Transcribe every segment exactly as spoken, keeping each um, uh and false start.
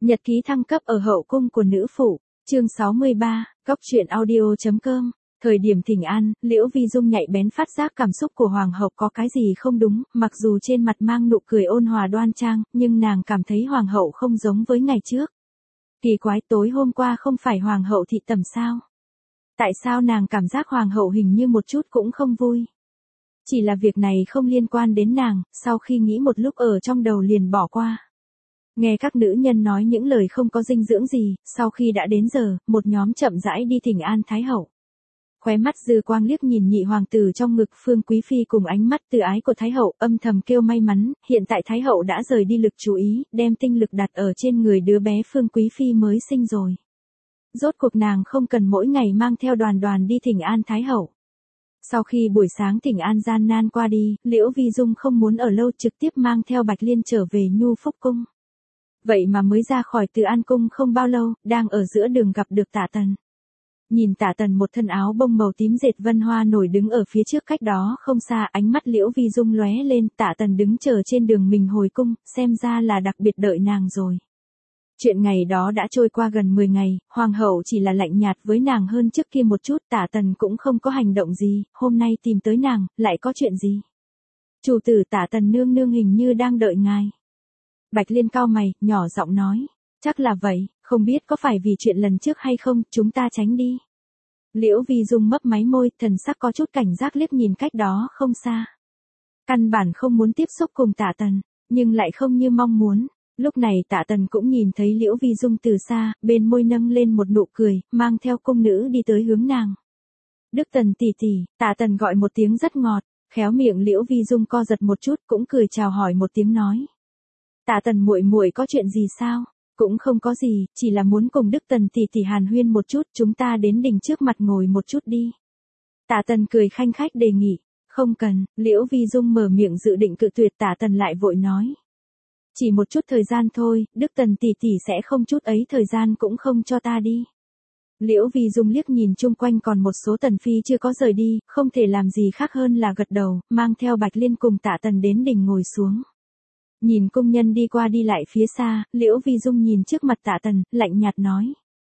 Nhật ký thăng cấp ở hậu cung của nữ phụ, chương sáu mươi ba, góc truyện audio.com. Thời điểm thỉnh an, Liễu Vi Dung nhạy bén phát giác cảm xúc của hoàng hậu có cái gì không đúng, mặc dù trên mặt mang nụ cười ôn hòa đoan trang, nhưng nàng cảm thấy hoàng hậu không giống với ngày trước. Kỳ quái, tối hôm qua không phải hoàng hậu thị tẩm sao? Tại sao nàng cảm giác hoàng hậu hình như một chút cũng không vui? Chỉ là việc này không liên quan đến nàng, sau khi nghĩ một lúc ở trong đầu liền bỏ qua. Nghe các nữ nhân nói những lời không có dinh dưỡng gì, sau khi đã đến giờ, một nhóm chậm rãi đi thỉnh an Thái hậu. Khóe mắt dư quang liếc nhìn nhị hoàng tử trong ngực Phương Quý Phi cùng ánh mắt từ ái của Thái hậu, âm thầm kêu may mắn, hiện tại Thái hậu đã rời đi lực chú ý, đem tinh lực đặt ở trên người đứa bé Phương Quý Phi mới sinh rồi. Rốt cuộc nàng không cần mỗi ngày mang theo đoàn đoàn đi thỉnh an Thái hậu. Sau khi buổi sáng thỉnh an gian nan qua đi, Liễu Vi Dung không muốn ở lâu, trực tiếp mang theo Bạch Liên trở về Nhu Phúc Cung. Vậy mà mới ra khỏi Từ An Cung không bao lâu, đang ở giữa đường gặp được Tạ Tần. Nhìn Tạ Tần một thân áo bông màu tím dệt vân hoa nổi đứng ở phía trước cách đó không xa, ánh mắt Liễu Vi Dung lóe lên. Tạ Tần đứng chờ trên đường mình hồi cung, xem ra là đặc biệt đợi nàng rồi. Chuyện ngày đó đã trôi qua gần mười ngày, hoàng hậu chỉ là lạnh nhạt với nàng hơn trước kia một chút, Tạ Tần cũng không có hành động gì, hôm nay tìm tới nàng, lại có chuyện gì? Chủ tử Tạ Tần nương nương hình như đang đợi ngài. Bạch Liên cau mày, nhỏ giọng nói, chắc là vậy, không biết có phải vì chuyện lần trước hay không, chúng ta tránh đi. Liễu Vi Dung mấp máy môi, thần sắc có chút cảnh giác liếc nhìn cách đó không xa. Căn bản không muốn tiếp xúc cùng Tạ Tần, nhưng lại không như mong muốn. Lúc này Tạ Tần cũng nhìn thấy Liễu Vi Dung từ xa, bên môi nâng lên một nụ cười, mang theo cung nữ đi tới hướng nàng. Đức Tần tỷ tỷ, Tạ Tần gọi một tiếng rất ngọt, khéo miệng Liễu Vi Dung co giật một chút, cũng cười chào hỏi một tiếng nói. Tạ Tần muội muội có chuyện gì sao? Cũng không có gì, chỉ là muốn cùng Đức Tần tỷ tỷ hàn huyên một chút, chúng ta đến đình trước mặt ngồi một chút đi. Tạ Tần cười khanh khách đề nghị, không cần. Liễu Vi Dung mở miệng dự định cự tuyệt, Tạ Tần lại vội nói. Chỉ một chút thời gian thôi, Đức Tần tỷ tỷ sẽ không chút ấy thời gian cũng không cho ta đi. Liễu Vi Dung liếc nhìn chung quanh còn một số tần phi chưa có rời đi, không thể làm gì khác hơn là gật đầu, mang theo Bạch Liên cùng Tạ Tần đến đình ngồi xuống. Nhìn cung nhân đi qua đi lại phía xa, Liễu Vi Dung nhìn trước mặt Tạ Tần, lạnh nhạt nói.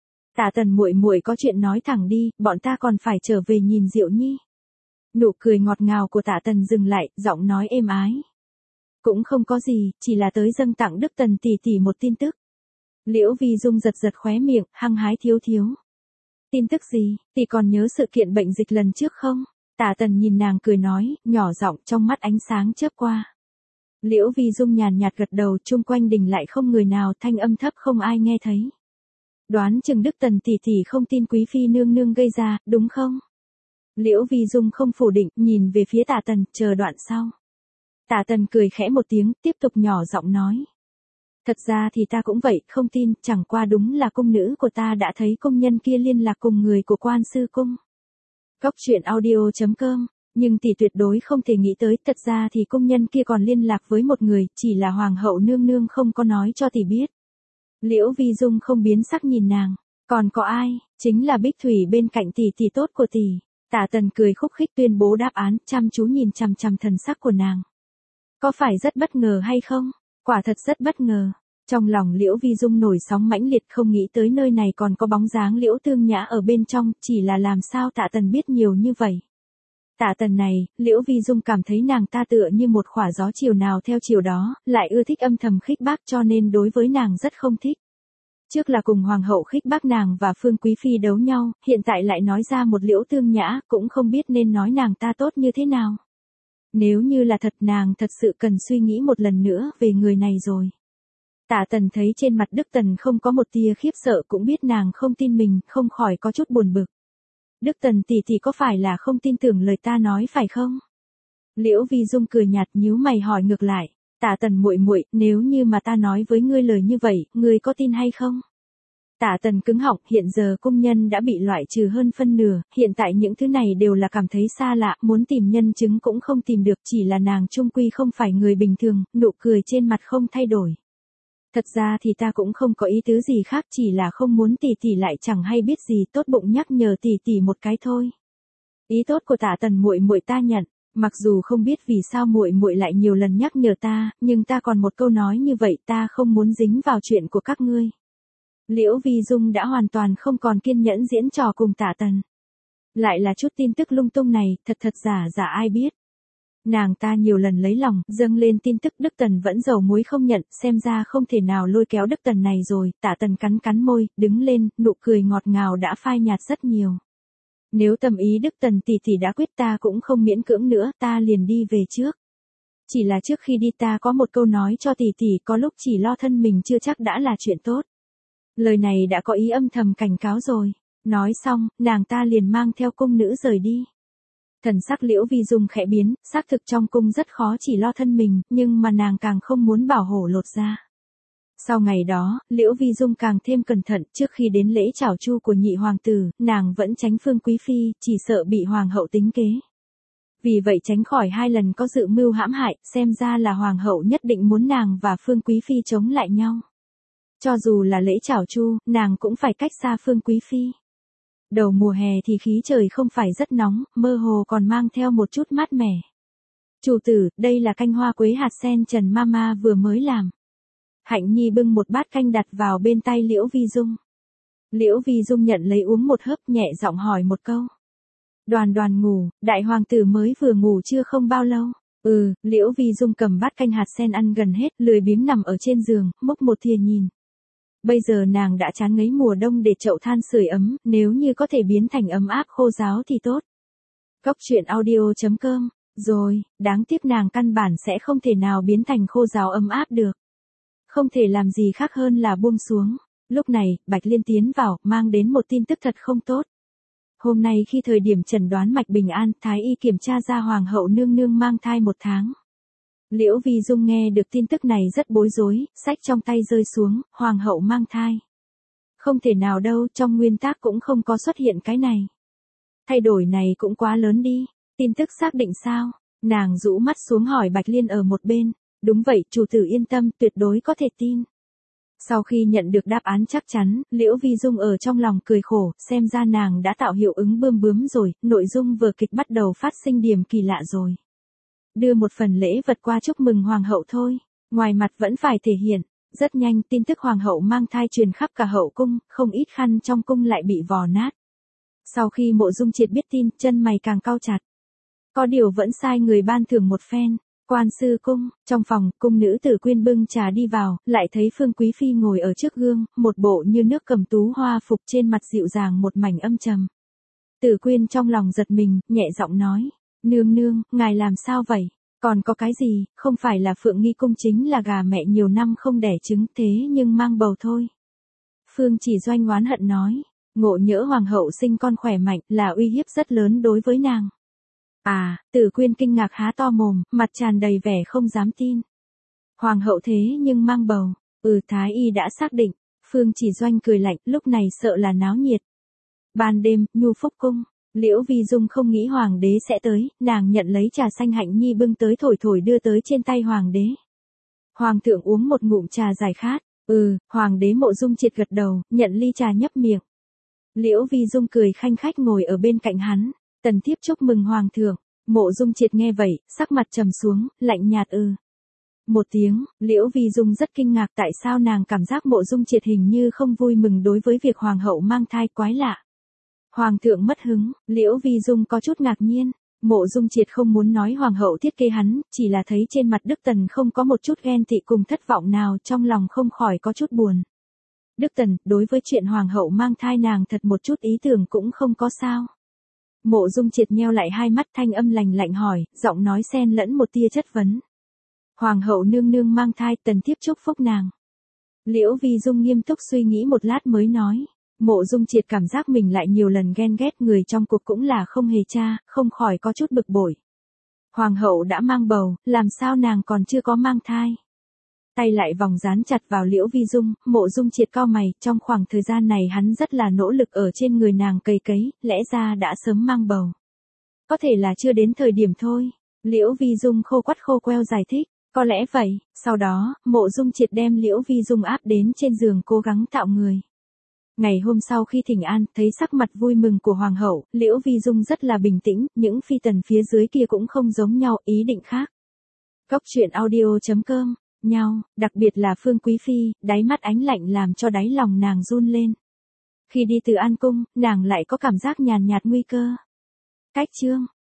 Tạ Tần muội muội có chuyện nói thẳng đi, bọn ta còn phải trở về nhìn Diệu Nhi. Nụ cười ngọt ngào của Tạ Tần dừng lại, giọng nói êm ái. Cũng không có gì, chỉ là tới dâng tặng Đức Tần tỷ tỷ một tin tức. Liễu Vi Dung giật giật khóe miệng, hăng hái thiếu thiếu. Tin tức gì, tỷ còn nhớ sự kiện bệnh dịch lần trước không? Tạ Tần nhìn nàng cười nói, nhỏ giọng, trong mắt ánh sáng chớp qua. Liễu Vi Dung nhàn nhạt gật đầu, chung quanh đình lại không người nào, thanh âm thấp không ai nghe thấy. Đoán chừng Đức Tần tỷ tỷ không tin Quý Phi nương nương gây ra, đúng không? Liễu Vi Dung không phủ định, nhìn về phía Tạ Tần, chờ đoạn sau. Tạ Tần cười khẽ một tiếng, tiếp tục nhỏ giọng nói. Thật ra thì ta cũng vậy, không tin, chẳng qua đúng là cung nữ của ta đã thấy công nhân kia liên lạc cùng người của Quan Sư Cung. Góc truyện audio.com. Nhưng tỷ tuyệt đối không thể nghĩ tới, thật ra thì công nhân kia còn liên lạc với một người, chỉ là hoàng hậu nương nương không có nói cho tỷ biết. Liễu Vi Dung không biến sắc nhìn nàng, còn có ai, chính là Bích Thủy bên cạnh tỷ tỷ tốt của tỷ. Tạ Tần cười khúc khích tuyên bố đáp án, chăm chú nhìn chằm chằm thần sắc của nàng. Có phải rất bất ngờ hay không? Quả thật rất bất ngờ. Trong lòng Liễu Vi Dung nổi sóng mãnh liệt, không nghĩ tới nơi này còn có bóng dáng Liễu Tương Nhã ở bên trong, chỉ là làm sao Tạ Tần biết nhiều như vậy. Tạ Tần này, Liễu Vi Dung cảm thấy nàng ta tựa như một khỏa gió chiều nào theo chiều đó, lại ưa thích âm thầm khích bác cho nên đối với nàng rất không thích. Trước là cùng hoàng hậu khích bác nàng và Phương Quý Phi đấu nhau, hiện tại lại nói ra một Liễu Tương Nhã, cũng không biết nên nói nàng ta tốt như thế nào. Nếu như là thật, nàng thật sự cần suy nghĩ một lần nữa về người này rồi. Tạ Tần thấy trên mặt Đức Tần không có một tia khiếp sợ, cũng biết nàng không tin mình, không khỏi có chút buồn bực. Đức Tần tỷ tỷ có phải là không tin tưởng lời ta nói phải không? Liễu Vi Dung cười nhạt, nhíu mày hỏi ngược lại, Tạ Tần muội muội, nếu như mà ta nói với ngươi lời như vậy, ngươi có tin hay không? Tạ Tần cứng họng, hiện giờ cung nhân đã bị loại trừ hơn phân nửa, hiện tại những thứ này đều là cảm thấy xa lạ, muốn tìm nhân chứng cũng không tìm được, chỉ là nàng trung quy không phải người bình thường, nụ cười trên mặt không thay đổi. Thật ra thì ta cũng không có ý tứ gì khác, chỉ là không muốn tỷ tỷ lại chẳng hay biết gì, tốt bụng nhắc nhở tỷ tỷ một cái thôi. Ý tốt của Tạ Tần muội muội ta nhận, Mặc dù không biết vì sao muội muội lại nhiều lần nhắc nhở ta, nhưng ta còn một câu nói như vậy, ta không muốn dính vào chuyện của các ngươi. Liễu Vi Dung đã hoàn toàn không còn kiên nhẫn diễn trò cùng Tạ Tần. Lại là chút tin tức lung tung này, thật thật giả giả ai biết. Nàng ta nhiều lần lấy lòng, dâng lên tin tức Đức Tần vẫn dầu muối không nhận, xem ra không thể nào lôi kéo Đức Tần này rồi. Tạ Tần cắn cắn môi, đứng lên, nụ cười ngọt ngào đã phai nhạt rất nhiều. Nếu tâm ý Đức Tần tỷ tỷ đã quyết, ta cũng không miễn cưỡng nữa, ta liền đi về trước. Chỉ là trước khi đi ta có một câu nói cho tỷ tỷ, có lúc chỉ lo thân mình chưa chắc đã là chuyện tốt. Lời này đã có ý âm thầm cảnh cáo rồi. Nói xong, nàng ta liền mang theo cung nữ rời đi. Thần sắc Liễu Vi Dung khẽ biến, xác thực trong cung rất khó chỉ lo thân mình, nhưng mà nàng càng không muốn bảo hổ lột ra. Sau ngày đó, Liễu Vi Dung càng thêm cẩn thận, trước khi đến lễ chảo chu của nhị hoàng tử, nàng vẫn tránh Phương Quý Phi, chỉ sợ bị hoàng hậu tính kế. Vì vậy tránh khỏi hai lần có dự mưu hãm hại, xem ra là hoàng hậu nhất định muốn nàng và Phương Quý Phi chống lại nhau. Cho dù là lễ chảo chu, nàng cũng phải cách xa Phương Quý Phi. Đầu mùa hè thì khí trời không phải rất nóng, mơ hồ còn mang theo một chút mát mẻ. Chủ tử, đây là canh hoa quế hạt sen Trần Mama vừa mới làm. Hạnh Nhi bưng một bát canh đặt vào bên tay Liễu Vi Dung. Liễu Vi Dung nhận lấy uống một hớp, nhẹ giọng hỏi một câu. Đoàn đoàn ngủ, đại hoàng tử mới vừa ngủ chưa không bao lâu. Ừ, Liễu Vi Dung cầm bát canh hạt sen ăn gần hết, lười biếng nằm ở trên giường, múc một thìa nhìn. Bây giờ nàng đã chán ngấy mùa đông để chậu than sưởi ấm, nếu như có thể biến thành ấm áp khô ráo thì tốt. Cóc truyện audio chấm com, rồi, đáng tiếc nàng căn bản sẽ không thể nào biến thành khô ráo ấm áp được. Không thể làm gì khác hơn là buông xuống. Lúc này, Bạch Liên tiến vào, mang đến một tin tức thật không tốt. Hôm nay khi thời điểm chẩn đoán mạch bình an, Thái y kiểm tra ra hoàng hậu nương nương mang thai một tháng. Liễu Vi Dung nghe được tin tức này rất bối rối, sách trong tay rơi xuống, hoàng hậu mang thai. Không thể nào đâu, trong nguyên tắc cũng không có xuất hiện cái này. Thay đổi này cũng quá lớn đi, tin tức xác định sao? Nàng rũ mắt xuống hỏi Bạch Liên ở một bên. Đúng vậy, chủ tử yên tâm, tuyệt đối có thể tin. Sau khi nhận được đáp án chắc chắn, Liễu Vi Dung ở trong lòng cười khổ, xem ra nàng đã tạo hiệu ứng bươm bướm rồi, nội dung vở kịch bắt đầu phát sinh điểm kỳ lạ rồi. Đưa một phần lễ vật qua chúc mừng hoàng hậu thôi, ngoài mặt vẫn phải thể hiện. Rất nhanh, tin tức hoàng hậu mang thai truyền khắp cả hậu cung, không ít khăn trong cung lại bị vò nát. Sau khi Mộ Dung Triệt biết tin, chân mày càng cau chặt. Có điều vẫn sai người ban thưởng một phen. Quan sư cung, trong phòng, cung nữ Tử Quyên bưng trà đi vào, lại thấy Phương Quý Phi ngồi ở trước gương, một bộ như nước cầm tú hoa phục, trên mặt dịu dàng một mảnh âm trầm. Tử Quyên trong lòng giật mình, nhẹ giọng nói, nương nương, ngài làm sao vậy? Còn có cái gì, không phải là Phượng Nghi cung chính là gà mẹ nhiều năm không đẻ trứng, thế nhưng mang bầu thôi. Phương Chỉ Doanh oán hận nói, ngộ nhỡ hoàng hậu sinh con khỏe mạnh là uy hiếp rất lớn đối với nàng. À, Tử Quyên kinh ngạc há to mồm, mặt tràn đầy vẻ không dám tin. Hoàng hậu thế nhưng mang bầu, ừ Thái y đã xác định, Phương Chỉ Doanh cười lạnh, lúc này sợ là náo nhiệt. Ban đêm, Nhu Phúc cung, Liễu Vi Dung không nghĩ hoàng đế sẽ tới, nàng nhận lấy trà xanh Hạnh Nhi bưng tới thổi thổi đưa tới trên tay hoàng đế. Hoàng thượng uống một ngụm trà giải khát, ừ, hoàng đế Mộ Dung Triệt gật đầu, nhận ly trà nhấp miệng. Liễu Vi Dung cười khanh khách ngồi ở bên cạnh hắn. Tần thiếp chúc mừng hoàng thượng. Mộ Dung Triệt nghe vậy, sắc mặt trầm xuống, lạnh nhạt ư. Một tiếng, Liễu Vi Dung rất kinh ngạc tại sao nàng cảm giác Mộ Dung Triệt hình như không vui mừng đối với việc hoàng hậu mang thai, quái lạ. Hoàng thượng mất hứng, Liễu Vi Dung có chút ngạc nhiên. Mộ Dung Triệt không muốn nói hoàng hậu thiết kế hắn, chỉ là thấy trên mặt Đức Tần không có một chút ghen tị cùng thất vọng nào, trong lòng không khỏi có chút buồn. Đức Tần, đối với chuyện hoàng hậu mang thai nàng thật một chút ý tưởng cũng không có sao. Mộ Dung Triệt nheo lại hai mắt, thanh âm lạnh lạnh hỏi, giọng nói xen lẫn một tia chất vấn. Hoàng hậu nương nương mang thai, tần thiếp chúc phúc nàng. Liễu Vi Dung nghiêm túc suy nghĩ một lát mới nói. Mộ Dung Triệt cảm giác mình lại nhiều lần ghen ghét người trong cuộc cũng là không hề cha, không khỏi có chút bực bội. Hoàng hậu đã mang bầu, làm sao nàng còn chưa có mang thai? Tay lại vòng dán chặt vào Liễu Vi Dung, Mộ Dung Triệt cau mày, trong khoảng thời gian này hắn rất là nỗ lực ở trên người nàng cày cấy, lẽ ra đã sớm mang bầu. Có thể là chưa đến thời điểm thôi. Liễu Vi Dung khô quắt khô queo giải thích, có lẽ vậy. Sau đó, Mộ Dung Triệt đem Liễu Vi Dung áp đến trên giường cố gắng tạo người. Ngày hôm sau khi thỉnh an, thấy sắc mặt vui mừng của hoàng hậu, Liễu Vi Dung rất là bình tĩnh, những phi tần phía dưới kia cũng không giống nhau, ý định khác. Cốc truyện audio chấm com, nhau, đặc biệt là Phương Quý Phi, đáy mắt ánh lạnh làm cho đáy lòng nàng run lên. Khi đi từ An Cung, nàng lại có cảm giác nhàn nhạt nguy cơ. Cách chương